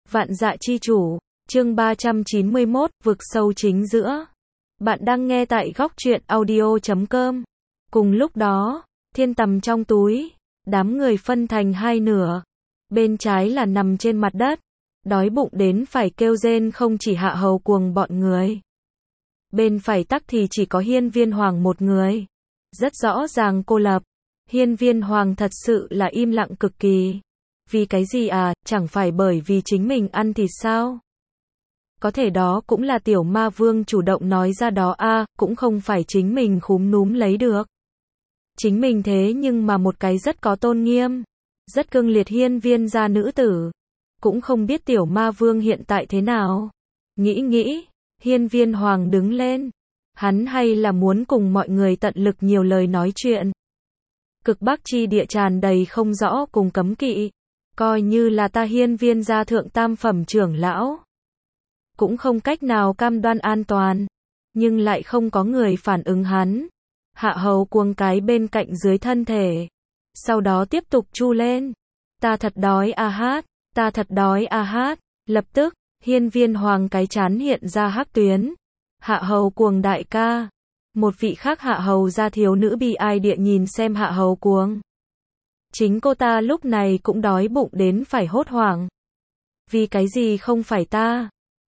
Vạn Dạ Chi Chủ, chương 391, vực sâu chính giữa. Bạn đang nghe tại góc truyện audio.com. Cùng lúc đó, thiên tầm trong túi, đám người phân thành hai nửa. Bên trái là nằm trên mặt đất, đói bụng đến phải kêu rên không chỉ Hạ Hầu Cuồng bọn người. Bên phải tắc thì chỉ có Hiên Viên Hoàng một người. Rất rõ ràng cô lập. Hiên Viên Hoàng thật sự là im lặng cực kỳ. Vì cái gì à, chẳng phải bởi vì chính mình ăn thịt sao? Có thể đó cũng là tiểu ma vương chủ động nói ra đó a, cũng không phải chính mình khúm núm lấy được. Chính mình thế nhưng mà một cái rất có tôn nghiêm, rất cương liệt hiên viên gia nữ tử. Cũng không biết tiểu ma vương hiện tại thế nào. Nghĩ, Hiên Viên Hoàng đứng lên. Hắn hay là muốn cùng mọi người tận lực nhiều lời nói chuyện. Cực Bắc chi địa tràn đầy không rõ cùng cấm kỵ. Coi như là ta Hiên Viên gia thượng tam phẩm trưởng lão. Cũng không cách nào cam đoan an toàn. Nhưng lại không có người phản ứng hắn. Hạ Hầu Cuồng cái bên cạnh dưới thân thể. Sau đó tiếp tục chu lên. Ta thật đói a hát. Ta thật đói a hát. Lập tức, Hiên Viên Hoàng cái trán hiện ra hắc tuyến. Hạ Hầu Cuồng đại ca. Một vị khác Hạ Hầu gia thiếu nữ bi ai địa nhìn xem Hạ Hầu Cuồng. Chính cô ta lúc này cũng đói bụng đến phải hốt hoảng. Vì cái gì không phải ta?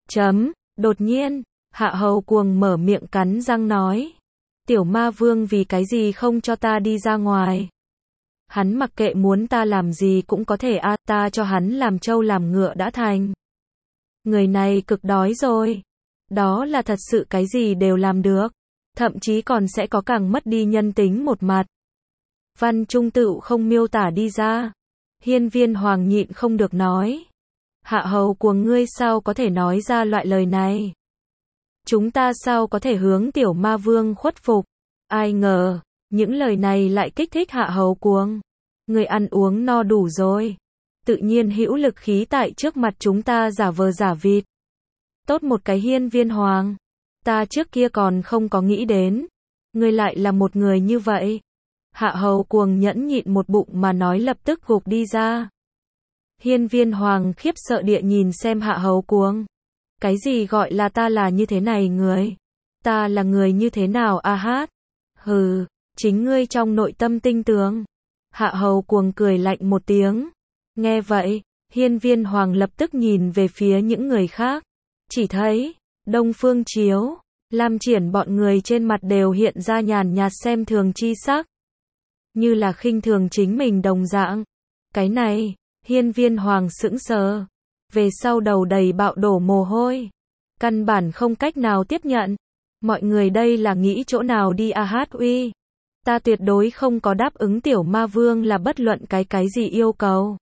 Đột nhiên, Hạ Hầu Cuồng mở miệng cắn răng nói. Tiểu ma vương vì cái gì không cho ta đi ra ngoài? Hắn mặc kệ muốn ta làm gì cũng có thể a, ta cho hắn làm trâu làm ngựa đã thành. Người này cực đói rồi. Đó là thật sự cái gì đều làm được. Thậm chí còn sẽ có càng mất đi nhân tính một mặt. Văn Trung Tựu không miêu tả đi ra. Hiên Viên Hoàng nhịn không được nói. Hạ Hầu Cuồng ngươi sao có thể nói ra loại lời này? Chúng ta sao có thể hướng tiểu ma vương khuất phục? Ai ngờ, những lời này lại kích thích Hạ Hầu Cuồng. Người ăn uống no đủ rồi. Tự nhiên hữu lực khí tại trước mặt chúng ta giả vờ giả vịt. Tốt một cái Hiên Viên Hoàng. Ta trước kia còn không có nghĩ đến. Ngươi lại là một người như vậy. Hạ Hầu Cuồng nhẫn nhịn một bụng mà nói lập tức gục đi ra. Hiên Viên Hoàng khiếp sợ địa nhìn xem Hạ Hầu Cuồng. Cái gì gọi là ta là như thế này người? Ta là người như thế nào a hát? Hừ, chính ngươi trong nội tâm tinh tường. Hạ Hầu Cuồng cười lạnh một tiếng. Nghe vậy, Hiên Viên Hoàng lập tức nhìn về phía những người khác. Chỉ thấy, Đông Phương Chiếu, Lam Triển bọn người trên mặt đều hiện ra nhàn nhạt xem thường chi sắc. Như là khinh thường chính mình đồng dạng. Cái này, Hiên Viên Hoàng sững sờ. Về sau đầu đầy bạo đổ mồ hôi. Căn bản không cách nào tiếp nhận. Mọi người đây là nghĩ chỗ nào đi a hát uy. Ta tuyệt đối không có đáp ứng tiểu ma vương là bất luận cái gì yêu cầu.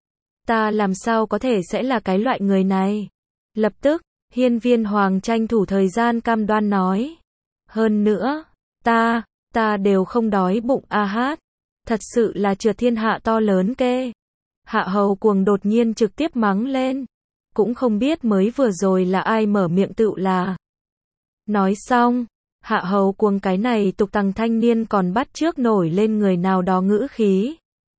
Ta làm sao có thể sẽ là cái loại người này. Lập tức, Hiên Viên Hoàng tranh thủ thời gian cam đoan nói. Hơn nữa, ta đều không đói bụng a hát. Thật sự là trượt thiên hạ to lớn kê. Hạ Hầu Cuồng đột nhiên trực tiếp mắng lên. Cũng không biết mới vừa rồi là ai mở miệng tựu là. Nói xong, Hạ Hầu Cuồng cái này tục tằng thanh niên còn bắt chước nổi lên người nào đó ngữ khí.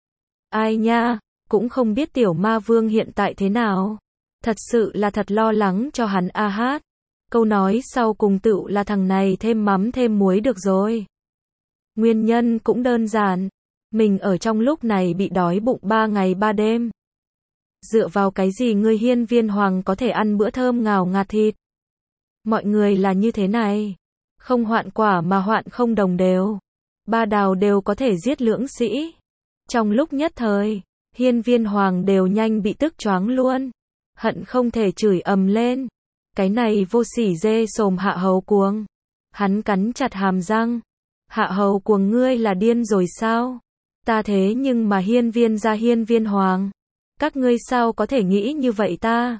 Ai nha, cũng không biết tiểu ma vương hiện tại thế nào. Thật sự là thật lo lắng cho hắn a hát. Câu nói sau cùng tựu là thằng này thêm mắm thêm muối được rồi. Nguyên nhân cũng đơn giản. Mình ở trong lúc này bị đói bụng 3 ngày 3 đêm. Dựa vào cái gì ngươi Hiên Viên Hoàng có thể ăn bữa thơm ngào ngạt thịt? Mọi người là như thế này. Không hoạn quả mà hoạn không đồng đều. Ba đào đều có thể giết lưỡng sĩ. Trong lúc nhất thời, Hiên Viên Hoàng đều nhanh bị tức choáng luôn. Hận không thể chửi ầm lên. Cái này vô sỉ dê sồm Hạ Hầu Cuồng. Hắn cắn chặt hàm răng. Hạ Hầu Cuồng ngươi là điên rồi sao? Ta thế nhưng mà Hiên Viên gia Hiên Viên Hoàng. Các ngươi sao có thể nghĩ như vậy ta?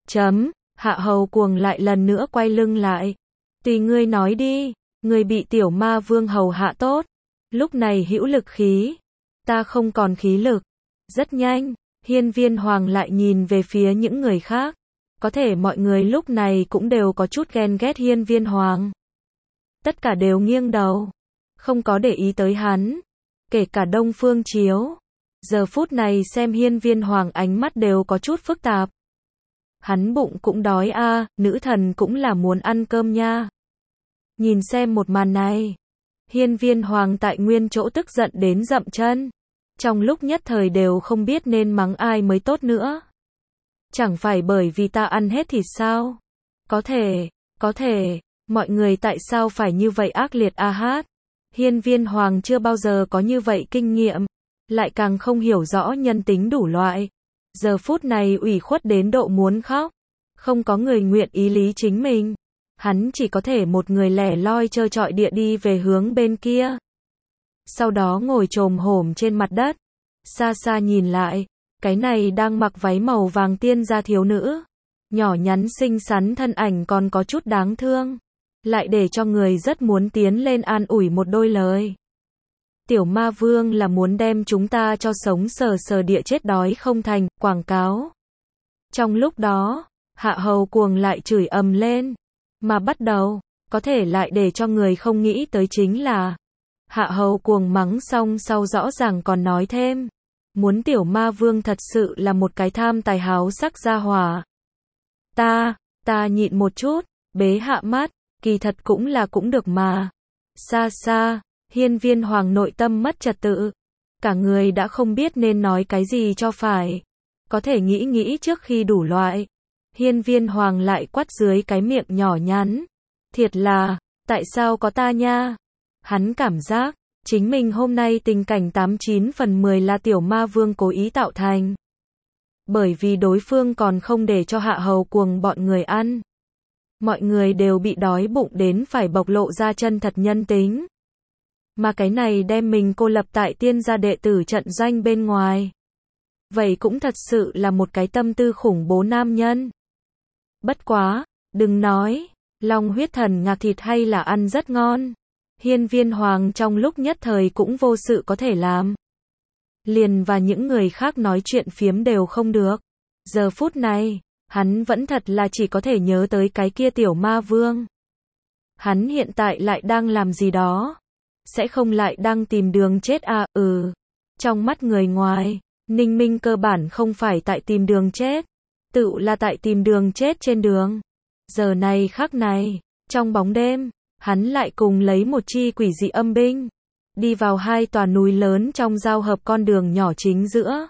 Hạ Hầu Cuồng lại lần nữa quay lưng lại. Tùy ngươi nói đi, ngươi bị tiểu ma vương hầu hạ tốt. Lúc này hữu lực khí. Ta không còn khí lực. Rất nhanh, Hiên Viên Hoàng lại nhìn về phía những người khác. Có thể mọi người lúc này cũng đều có chút ghen ghét Hiên Viên Hoàng. Tất cả đều nghiêng đầu. Không có để ý tới hắn. Kể cả Đông Phương Chiếu. Giờ phút này xem Hiên Viên Hoàng ánh mắt đều có chút phức tạp. Hắn bụng cũng đói a, nữ thần cũng là muốn ăn cơm nha. Nhìn xem một màn này. Hiên Viên Hoàng tại nguyên chỗ tức giận đến dậm chân. Trong lúc nhất thời đều không biết nên mắng ai mới tốt nữa. Chẳng phải bởi vì ta ăn hết thịt sao? Có thể, mọi người tại sao phải như vậy ác liệt a hát? Hiên Viên Hoàng chưa bao giờ có như vậy kinh nghiệm, lại càng không hiểu rõ nhân tính đủ loại. Giờ phút này ủy khuất đến độ muốn khóc, không có người nguyện ý lý chính mình. Hắn chỉ có thể một người lẻ loi trơ trọi địa đi về hướng bên kia. Sau đó ngồi chồm hổm trên mặt đất, xa xa nhìn lại, cái này đang mặc váy màu vàng tiên gia thiếu nữ, nhỏ nhắn xinh xắn thân ảnh còn có chút đáng thương, lại để cho người rất muốn tiến lên an ủi một đôi lời. Tiểu ma vương là muốn đem chúng ta cho sống sờ sờ địa chết đói không thành, quảng cáo. Trong lúc đó, Hạ Hầu Cuồng lại chửi ầm lên, mà bắt đầu, có thể lại để cho người không nghĩ tới chính là, Hạ Hầu Cuồng mắng xong sau rõ ràng còn nói thêm, muốn tiểu ma vương thật sự là một cái tham tài háo sắc gia hỏa. Ta nhịn một chút, bế hạ mắt, kỳ thật cũng được mà. Xa xa, Hiên Viên Hoàng nội tâm mất trật tự, cả người đã không biết nên nói cái gì cho phải. Có thể nghĩ trước khi đủ loại. Hiên Viên Hoàng lại quát dưới cái miệng nhỏ nhắn. Thiệt là, tại sao có ta nha? Hắn cảm giác, chính mình hôm nay tình cảnh 89 phần 10 là tiểu ma vương cố ý tạo thành. Bởi vì đối phương còn không để cho Hạ Hầu Cuồng bọn người ăn. Mọi người đều bị đói bụng đến phải bộc lộ ra chân thật nhân tính. Mà cái này đem mình cô lập tại tiên gia đệ tử trận doanh bên ngoài. Vậy cũng thật sự là một cái tâm tư khủng bố nam nhân. Bất quá, đừng nói, long huyết thần ngạc thịt hay là ăn rất ngon. Hiên Viên Hoàng trong lúc nhất thời cũng vô sự có thể làm. Liền và những người khác nói chuyện phiếm đều không được. Giờ phút này, hắn vẫn thật là chỉ có thể nhớ tới cái kia tiểu ma vương. Hắn hiện tại lại đang làm gì đó? Sẽ không lại đang tìm đường chết à? Trong mắt người ngoài, Ninh Minh cơ bản không phải tại tìm đường chết, tự là tại tìm đường chết trên đường. Giờ này khắc này, trong bóng đêm, hắn lại cùng lấy một chi quỷ dị âm binh, đi vào hai tòa núi lớn trong giao hợp con đường nhỏ chính giữa.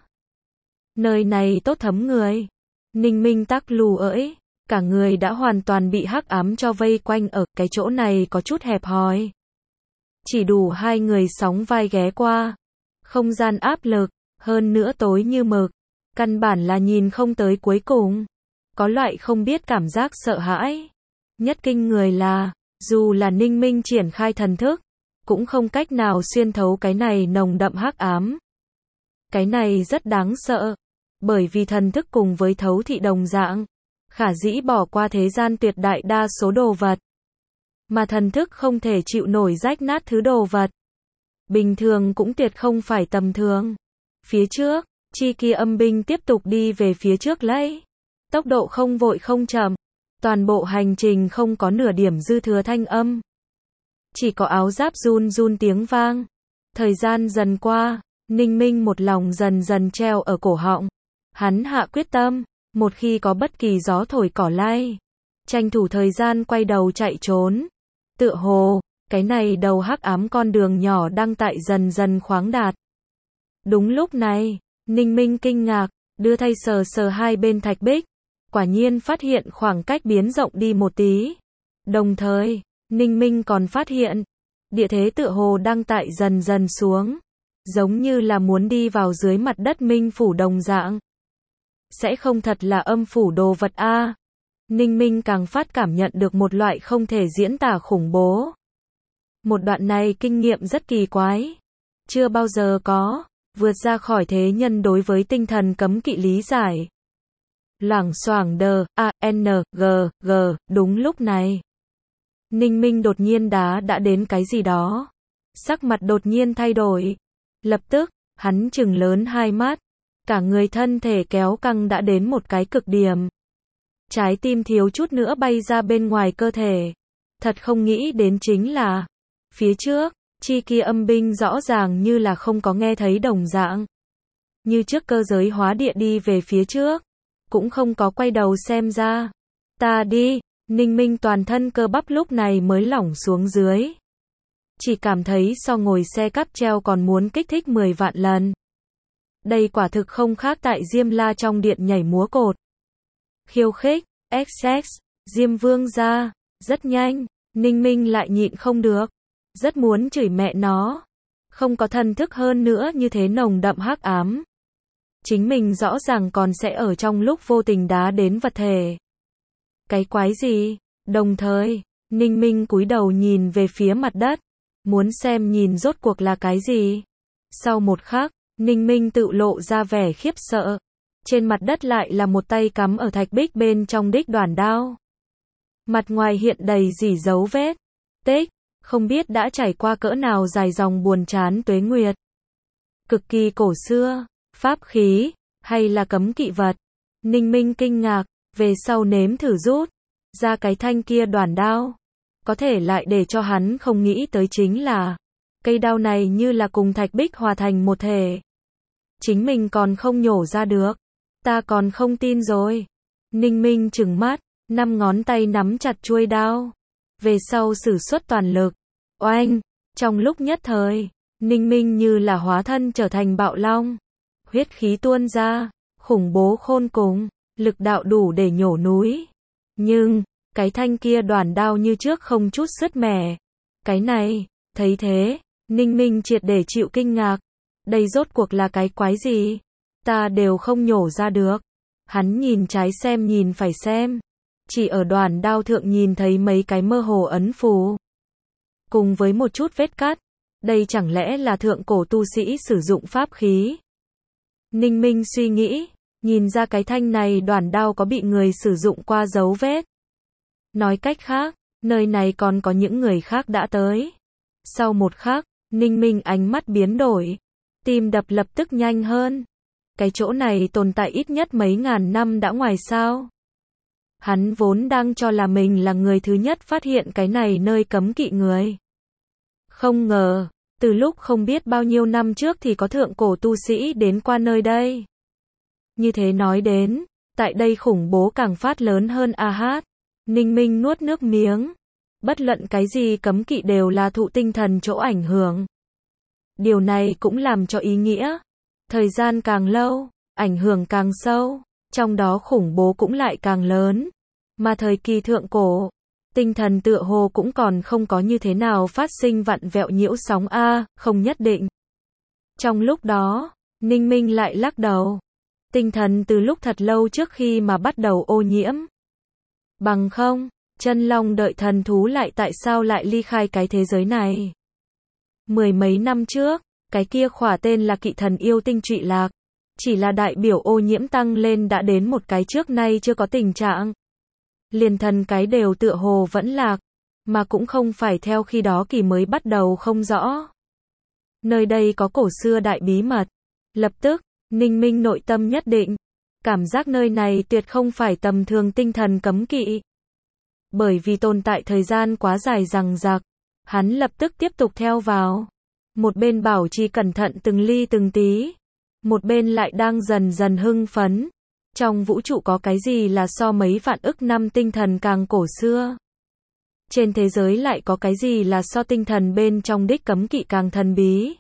Nơi này tốt thấm người. Ninh Minh tắc lù ỡi, cả người đã hoàn toàn bị hắc ám cho vây quanh ở cái chỗ này có chút hẹp hòi. Chỉ đủ hai người sóng vai ghé qua. Không gian áp lực, hơn nữa tối như mực. Căn bản là nhìn không tới cuối cùng. Có loại không biết cảm giác sợ hãi. Nhất kinh người là, dù là Ninh Minh triển khai thần thức, cũng không cách nào xuyên thấu cái này nồng đậm hắc ám. Cái này rất đáng sợ. Bởi vì thần thức cùng với thấu thị đồng dạng, khả dĩ bỏ qua thế gian tuyệt đại đa số đồ vật. Mà thần thức không thể chịu nổi rách nát thứ đồ vật. Bình thường cũng tuyệt không phải tầm thường. Phía trước, chi kia âm binh tiếp tục đi về phía trước lấy. Tốc độ không vội không chậm. Toàn bộ hành trình không có nửa điểm dư thừa thanh âm. Chỉ có áo giáp run run tiếng vang. Thời gian dần qua, Ninh Minh một lòng dần dần treo ở cổ họng. Hắn hạ quyết tâm, một khi có bất kỳ gió thổi cỏ lay, tranh thủ thời gian quay đầu chạy trốn. Tựa hồ, cái này đầu hắc ám con đường nhỏ đang tại dần dần khoáng đạt. Đúng lúc này, Ninh Minh kinh ngạc, đưa tay sờ sờ hai bên thạch bích, quả nhiên phát hiện khoảng cách biến rộng đi một tí. Đồng thời, Ninh Minh còn phát hiện, địa thế tựa hồ đang tại dần dần xuống, giống như là muốn đi vào dưới mặt đất minh phủ đồng dạng. Sẽ không thật là âm phủ đồ vật a. Ninh Minh càng phát cảm nhận được một loại không thể diễn tả khủng bố. Một đoạn này kinh nghiệm rất kỳ quái. Chưa bao giờ có, vượt ra khỏi thế nhân đối với tinh thần cấm kỵ lý giải. Loảng xoảng đờ, g, đúng lúc này. Ninh Minh đột nhiên đã đến cái gì đó. Sắc mặt đột nhiên thay đổi. Lập tức, hắn trừng lớn hai mắt. Cả người thân thể kéo căng đã đến một cái cực điểm. Trái tim thiếu chút nữa bay ra bên ngoài cơ thể. Thật không nghĩ đến chính là, phía trước, chi kia âm binh rõ ràng như là không có nghe thấy đồng dạng. Như trước cơ giới hóa địa đi về phía trước. cũng không có quay đầu xem ra. Ta đi, Ninh Minh toàn thân cơ bắp lúc này mới lỏng xuống dưới. Chỉ cảm thấy so ngồi xe cáp treo còn muốn kích thích 10 vạn lần. Đây quả thực không khác tại Diêm La trong điện nhảy múa cột. Khiêu khích, XX, Diêm Vương ra, rất nhanh, Ninh Minh lại nhịn không được. Rất muốn chửi mẹ nó. Không có thần thức hơn nữa như thế nồng đậm hắc ám. Chính mình rõ ràng còn sẽ ở trong lúc vô tình đá đến vật thể. Cái quái gì? Đồng thời, Ninh Minh cúi đầu nhìn về phía mặt đất. Muốn xem nhìn rốt cuộc là cái gì? Sau một khắc, Ninh Minh tự lộ ra vẻ khiếp sợ. Trên mặt đất lại là một tay cắm ở thạch bích bên trong đích đoản đao. Mặt ngoài hiện đầy rỉ dấu vết. Tích, không biết đã trải qua cỡ nào dài dòng buồn chán tuế nguyệt. Cực kỳ cổ xưa, pháp khí, hay là cấm kỵ vật. Ninh Minh kinh ngạc, về sau nếm thử rút ra cái thanh kia đoản đao. Có thể lại để cho hắn không nghĩ tới chính là cây đao này như là cùng thạch bích hòa thành một thể. Chính mình còn không nhổ ra được. Ta còn không tin rồi. Ninh Minh trừng mắt, 5 ngón tay nắm chặt chuôi đao. Về sau sử xuất toàn lực. Oanh! Trong lúc nhất thời, Ninh Minh như là hóa thân trở thành bạo long. Huyết khí tuôn ra, khủng bố khôn cùng, lực đạo đủ để nhổ núi. Nhưng, cái thanh kia đoản đao như trước không chút sứt mẻ. Cái này, thấy thế, Ninh Minh triệt để chịu kinh ngạc. Đây rốt cuộc là cái quái gì? Ta đều không nhổ ra được. Hắn nhìn trái xem nhìn phải xem. Chỉ ở đoản đao thượng nhìn thấy mấy cái mơ hồ ấn phù. Cùng với một chút vết cắt. Đây chẳng lẽ là thượng cổ tu sĩ sử dụng pháp khí? Ninh Minh suy nghĩ, nhìn ra cái thanh này đoản đao có bị người sử dụng qua dấu vết. Nói cách khác, nơi này còn có những người khác đã tới. Sau một khắc, Ninh Minh ánh mắt biến đổi. Tim đập lập tức nhanh hơn. Cái chỗ này tồn tại ít nhất mấy ngàn năm đã ngoài sao. Hắn vốn đang cho là mình là người thứ nhất phát hiện cái này nơi cấm kỵ người. Không ngờ, từ lúc không biết bao nhiêu năm trước thì có thượng cổ tu sĩ đến qua nơi đây. Như thế nói đến, tại đây khủng bố càng phát lớn hơn a hát. Ninh Minh nuốt nước miếng. Bất luận cái gì cấm kỵ đều là thụ tinh thần chỗ ảnh hưởng. Điều này cũng làm cho ý nghĩa. Thời gian càng lâu, ảnh hưởng càng sâu, trong đó khủng bố cũng lại càng lớn. Mà thời kỳ thượng cổ, tinh thần tựa hồ cũng còn không có như thế nào phát sinh vặn vẹo nhiễu sóng không nhất định. Trong lúc đó, Ninh Minh lại lắc đầu. Tinh thần từ lúc thật lâu trước khi mà bắt đầu ô nhiễm. Bằng không, chân long đợi thần thú lại tại sao lại ly khai cái thế giới này? 10 mấy năm trước, cái kia khỏa tên là kỵ thần yêu tinh trụy lạc. Chỉ là đại biểu ô nhiễm tăng lên đã đến một cái trước nay chưa có tình trạng. Liền thần cái đều tựa hồ vẫn lạc, mà cũng không phải theo khi đó kỳ mới bắt đầu không rõ. Nơi đây có cổ xưa đại bí mật. Lập tức, Ninh Minh nội tâm nhất định. Cảm giác nơi này tuyệt không phải tầm thường tinh thần cấm kỵ. Bởi vì tồn tại thời gian quá dài dằng dặc, hắn lập tức tiếp tục theo vào. Một bên bảo trì cẩn thận từng ly từng tí. Một bên lại đang dần dần hưng phấn. Trong vũ trụ có cái gì là so mấy vạn ức năm tinh thần càng cổ xưa? Trên thế giới lại có cái gì là so tinh thần bên trong đích cấm kỵ càng thần bí?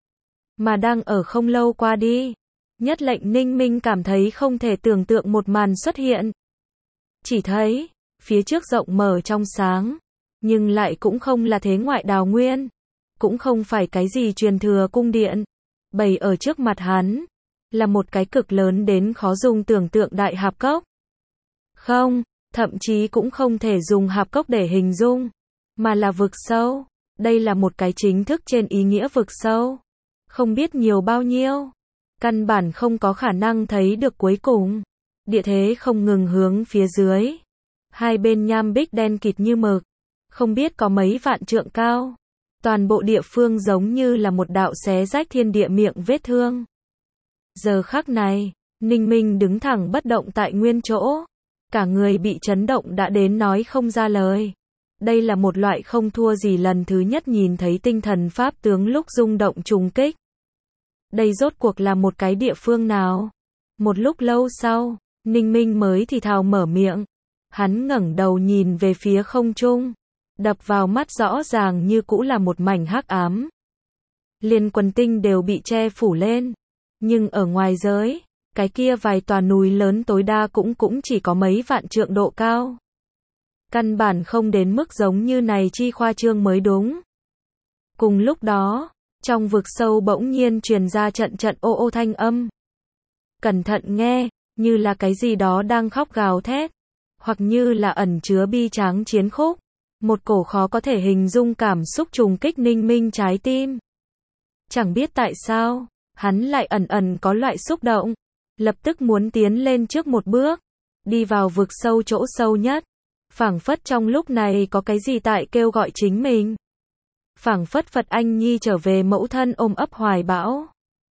Mà đang ở không lâu qua đi. Nhất lệnh Ninh Minh cảm thấy không thể tưởng tượng một màn xuất hiện. Chỉ thấy, phía trước rộng mở trong sáng. Nhưng lại cũng không là thế ngoại đào nguyên. Cũng không phải cái gì truyền thừa cung điện. Bày ở trước mặt hắn. Là một cái cực lớn đến khó dùng tưởng tượng đại hạp cốc. Không, thậm chí cũng không thể dùng hạp cốc để hình dung. Mà là vực sâu. Đây là một cái chính thức trên ý nghĩa vực sâu. Không biết nhiều bao nhiêu. Căn bản không có khả năng thấy được cuối cùng. Địa thế không ngừng hướng phía dưới. Hai bên nham bích đen kịt như mực. Không biết có mấy vạn trượng cao. Toàn bộ địa phương giống như là một đạo xé rách thiên địa miệng vết thương. Giờ khắc này, Ninh Minh đứng thẳng bất động tại nguyên chỗ. Cả người bị chấn động đã đến nói không ra lời. Đây là một loại không thua gì lần thứ nhất nhìn thấy tinh thần pháp tướng lúc rung động trùng kích. Đây rốt cuộc là một cái địa phương nào? Một lúc lâu sau, Ninh Minh mới thì thào mở miệng. Hắn ngẩng đầu nhìn về phía không trung. Đập vào mắt rõ ràng như cũ là một mảnh hắc ám. Liền quần tinh đều bị che phủ lên. Nhưng ở ngoài giới, cái kia vài tòa núi lớn tối đa cũng chỉ có mấy vạn trượng độ cao. Căn bản không đến mức giống như này chi khoa trương mới đúng. Cùng lúc đó, trong vực sâu bỗng nhiên truyền ra trận trận ô ô thanh âm. Cẩn thận nghe, như là cái gì đó đang khóc gào thét, hoặc như là ẩn chứa bi tráng chiến khúc. Một cổ khó có thể hình dung cảm xúc trùng kích Ninh Minh trái tim. Chẳng biết tại sao, hắn lại ẩn ẩn có loại xúc động, lập tức muốn tiến lên trước một bước, đi vào vực sâu chỗ sâu nhất. Phảng phất trong lúc này có cái gì tại kêu gọi chính mình. Phảng phất Phật Anh Nhi trở về mẫu thân ôm ấp hoài bão.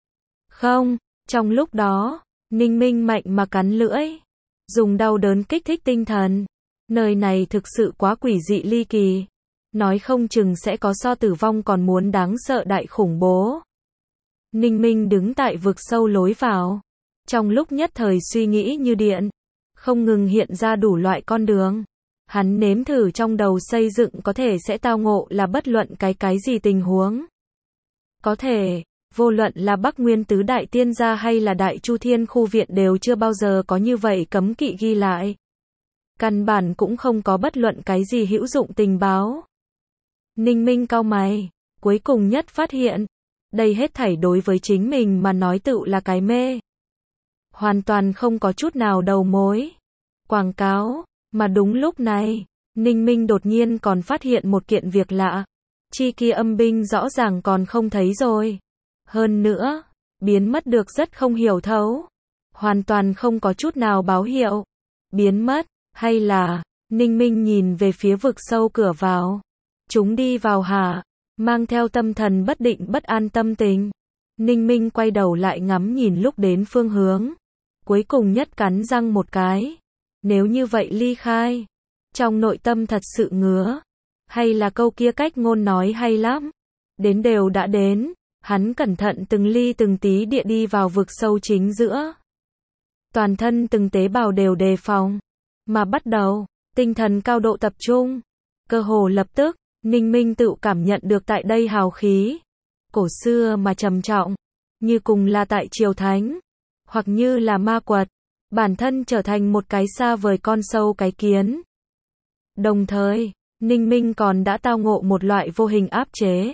Không, trong lúc đó, Ninh Minh mạnh mà cắn lưỡi, dùng đau đớn kích thích tinh thần. Nơi này thực sự quá quỷ dị ly kỳ. Nói không chừng sẽ có so tử vong còn muốn đáng sợ đại khủng bố. Ninh Minh đứng tại vực sâu lối vào. Trong lúc nhất thời suy nghĩ như điện, không ngừng hiện ra đủ loại con đường. Hắn nếm thử trong đầu xây dựng có thể sẽ tao ngộ là bất luận cái gì tình huống. Có thể, vô luận là Bắc Nguyên Tứ Đại Tiên Gia hay là Đại Chu Thiên Khu Viện đều chưa bao giờ có như vậy cấm kỵ ghi lại. Căn bản cũng không có bất luận cái gì hữu dụng tình báo. Ninh Minh cau mày, cuối cùng nhất phát hiện, đây hết thảy đối với chính mình mà nói tựu là cái mê. Hoàn toàn không có chút nào đầu mối. Quảng cáo, mà đúng lúc này, Ninh Minh đột nhiên còn phát hiện một kiện việc lạ. Chi kia âm binh rõ ràng còn không thấy rồi. Hơn nữa, biến mất được rất không hiểu thấu. Hoàn toàn không có chút nào báo hiệu. Biến mất, hay là, Ninh Minh nhìn về phía vực sâu cửa vào. Chúng đi vào hả? Mang theo tâm thần bất định bất an tâm tình. Ninh Minh quay đầu lại ngắm nhìn lúc đến phương hướng. Cuối cùng nhất cắn răng một cái. Nếu như vậy ly khai. Trong nội tâm thật sự ngứa. Hay là câu kia cách ngôn nói hay lắm. Đến đều đã đến. Hắn cẩn thận từng ly từng tí địa đi vào vực sâu chính giữa. Toàn thân từng tế bào đều đề phòng. Mà bắt đầu, tinh thần cao độ tập trung. Cơ hồ lập tức, Ninh Minh tự cảm nhận được tại đây hào khí. Cổ xưa mà trầm trọng. Như cùng là tại triều thánh. Hoặc như là ma quật. Bản thân trở thành một cái xa vời con sâu cái kiến. Đồng thời, Ninh Minh còn đã tao ngộ một loại vô hình áp chế.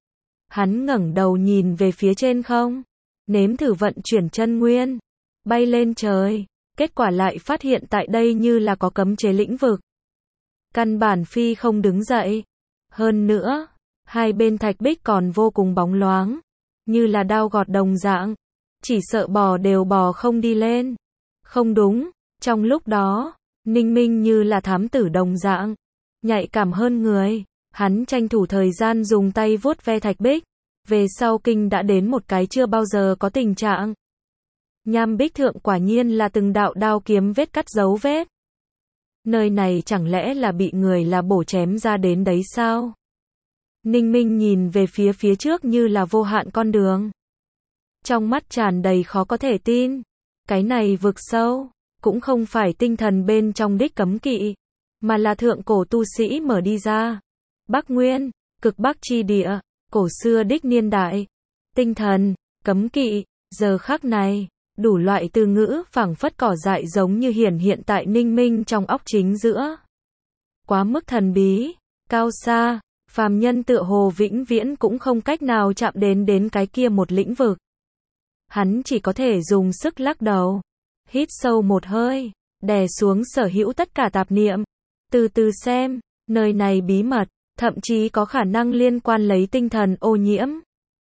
Hắn ngẩng đầu nhìn về phía trên không. Nếm thử vận chuyển chân nguyên. Bay lên trời. Kết quả lại phát hiện tại đây như là có cấm chế lĩnh vực. Căn bản phi không đứng dậy. Hơn nữa, hai bên thạch bích còn vô cùng bóng loáng. Như là đao gọt đồng dạng. Chỉ sợ bò đều bò không đi lên. Không đúng, trong lúc đó, Ninh Minh như là thám tử đồng dạng. Nhạy cảm hơn người. Hắn tranh thủ thời gian dùng tay vuốt ve thạch bích. Về sau kinh đã đến một cái chưa bao giờ có tình trạng. Nham bích thượng quả nhiên là từng đạo đao kiếm vết cắt dấu vết. Nơi này chẳng lẽ là bị người là bổ chém ra đến đấy sao? Ninh Minh nhìn về phía trước như là vô hạn con đường. Trong mắt tràn đầy khó có thể tin. Cái này vực sâu, cũng không phải tinh thần bên trong đích cấm kỵ, mà là thượng cổ tu sĩ mở đi ra. Bắc Nguyên, cực Bắc chi địa, cổ xưa đích niên đại. Tinh thần, cấm kỵ, giờ khắc này. Đủ loại từ ngữ phảng phất cỏ dại giống như hiện tại Ninh Minh trong óc chính giữa. Quá mức thần bí, cao xa, phàm nhân tựa hồ vĩnh viễn cũng không cách nào chạm đến cái kia một lĩnh vực. Hắn chỉ có thể dùng sức lắc đầu, hít sâu một hơi, đè xuống sở hữu tất cả tạp niệm. Từ từ xem, nơi này bí mật, thậm chí có khả năng liên quan lấy tinh thần ô nhiễm.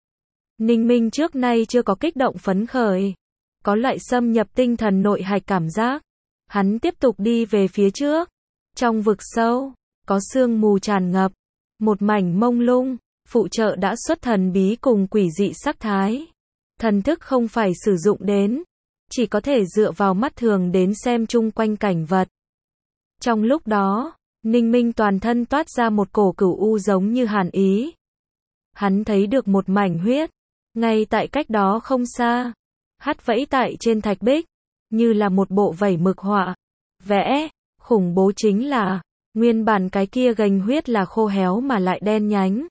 Ninh Minh trước nay chưa có kích động phấn khởi. Có loại xâm nhập tinh thần nội hạch cảm giác. Hắn tiếp tục đi về phía trước. Trong vực sâu, có sương mù tràn ngập. Một mảnh mông lung, phụ trợ đã xuất thần bí cùng quỷ dị sắc thái. Thần thức không phải sử dụng đến. Chỉ có thể dựa vào mắt thường đến xem chung quanh cảnh vật. Trong lúc đó, Ninh Minh toàn thân toát ra một cổ cửu u giống như hàn ý. Hắn thấy được một mảnh huyết. Ngay tại cách đó không xa. Hắt vẫy tại trên thạch bích. như là một bộ vẩy mực họa. Vẽ, khủng bố chính là, nguyên bản cái kia gành huyết là khô héo mà lại đen nhánh.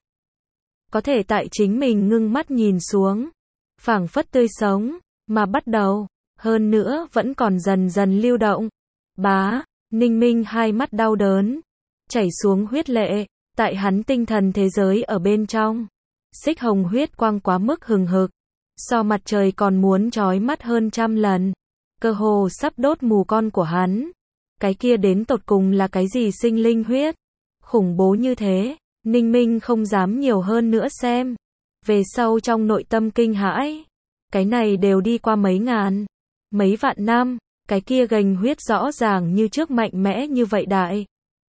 Có thể tại chính mình ngưng mắt nhìn xuống, phảng phất tươi sống, mà bắt đầu, hơn nữa vẫn còn dần dần lưu động. Bá, Ninh Minh hai mắt đau đớn, chảy xuống huyết lệ, tại hắn tinh thần thế giới ở bên trong. Xích hồng huyết quang quá mức hừng hực, so mặt trời còn muốn chói mắt hơn trăm lần, cơ hồ sắp đốt mù con của hắn. Cái kia đến tột cùng là cái gì sinh linh huyết? Khủng bố như thế, Ninh Minh không dám nhiều hơn nữa xem. Về sau trong nội tâm kinh hãi, cái này đều đi qua mấy ngàn, mấy vạn năm, cái kia gành huyết rõ ràng như trước mạnh mẽ như vậy đại.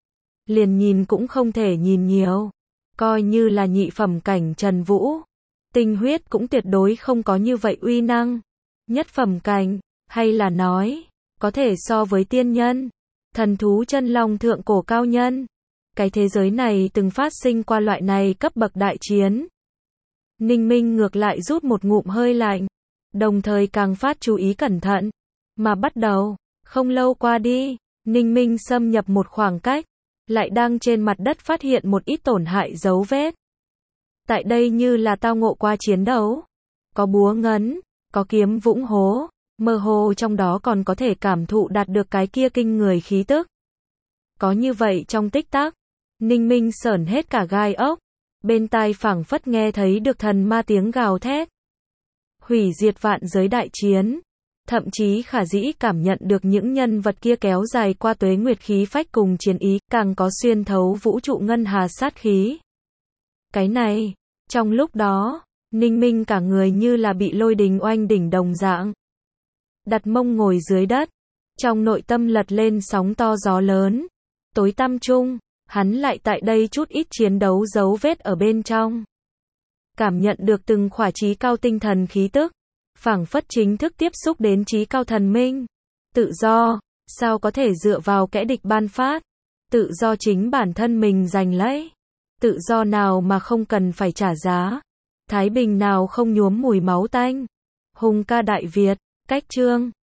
Liền nhìn cũng không thể nhìn nhiều, coi như là nhị phẩm cảnh Trần Vũ, tinh huyết cũng tuyệt đối không có như vậy uy năng. Nhất phẩm cảnh, hay là nói, có thể so với tiên nhân, thần thú chân long thượng cổ cao nhân. Cái thế giới này từng phát sinh qua loại này cấp bậc đại chiến. Ninh Minh ngược lại rút một ngụm hơi lạnh, đồng thời càng phát chú ý cẩn thận. Mà bắt đầu, không lâu qua đi, Ninh Minh xâm nhập một khoảng cách, lại đang trên mặt đất phát hiện một ít tổn hại dấu vết. Tại đây như là tao ngộ qua chiến đấu, có búa ngấn, có kiếm vũng hố, mơ hồ trong đó còn có thể cảm thụ đạt được cái kia kinh người khí tức. Có như vậy trong tích tắc, Ninh Minh sởn hết cả gai ốc, bên tai phảng phất nghe thấy được thần ma tiếng gào thét. Hủy diệt vạn giới đại chiến, thậm chí khả dĩ cảm nhận được những nhân vật kia kéo dài qua tuế nguyệt khí phách cùng chiến ý, càng có xuyên thấu vũ trụ ngân hà sát khí. Cái này, trong lúc đó, Ninh Minh cả người như là bị lôi đình oanh đỉnh đồng dạng. Đặt mông ngồi dưới đất, trong nội tâm lật lên sóng to gió lớn, tối tăm chung, hắn lại tại đây chút ít chiến đấu dấu vết ở bên trong. Cảm nhận được từng khỏa chí cao tinh thần khí tức, phảng phất chính thức tiếp xúc đến chí cao thần minh. Tự do, sao có thể dựa vào kẻ địch ban phát? Tự do chính bản thân mình giành lấy. Tự do nào mà không cần phải trả giá? Thái bình nào không nhuốm mùi máu tanh? Hùng ca Đại Việt, cách chương